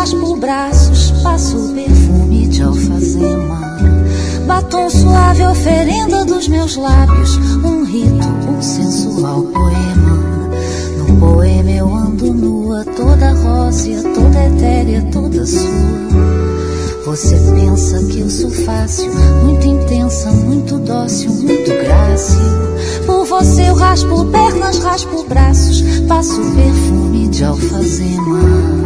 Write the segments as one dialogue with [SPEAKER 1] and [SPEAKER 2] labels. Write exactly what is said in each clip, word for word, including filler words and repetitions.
[SPEAKER 1] raspo braços, passo perfume de alfazema. Batom suave, oferenda dos meus lábios, um rito, um sensual poema. No poema eu ando nua, toda rósea, toda etérea, toda sua. Você pensa que eu sou fácil, muito intensa, muito dócil, muito grácil. Por você eu raspo pernas, raspo braços, passo perfume de alfazema.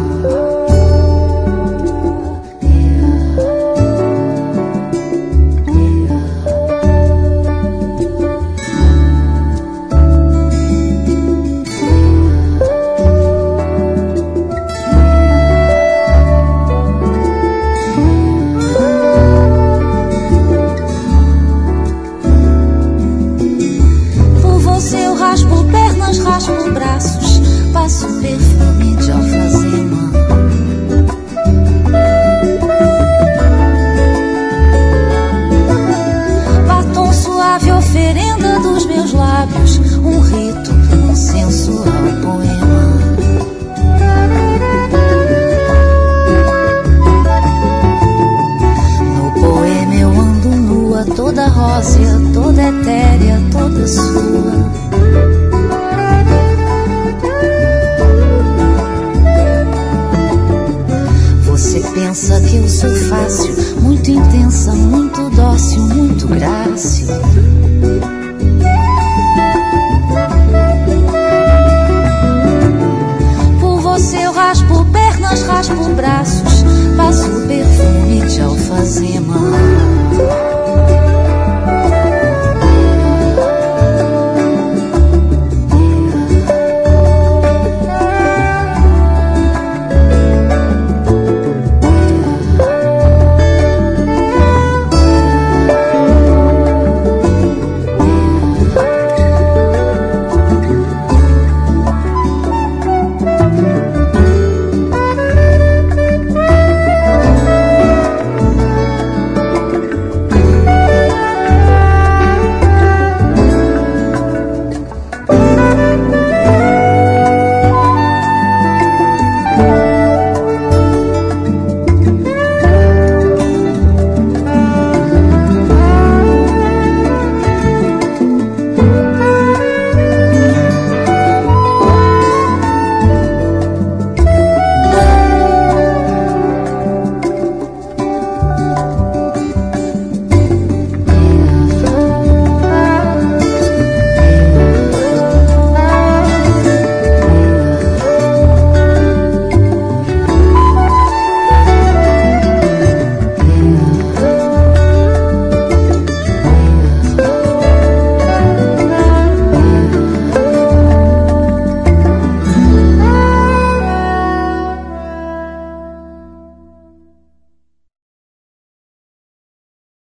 [SPEAKER 1] Raspo braços, passo perfume de alfazema. Batom suave, oferenda dos meus lábios, um rito, um sensual poema. No poema eu ando nua, toda rósea, toda etérea, toda sua.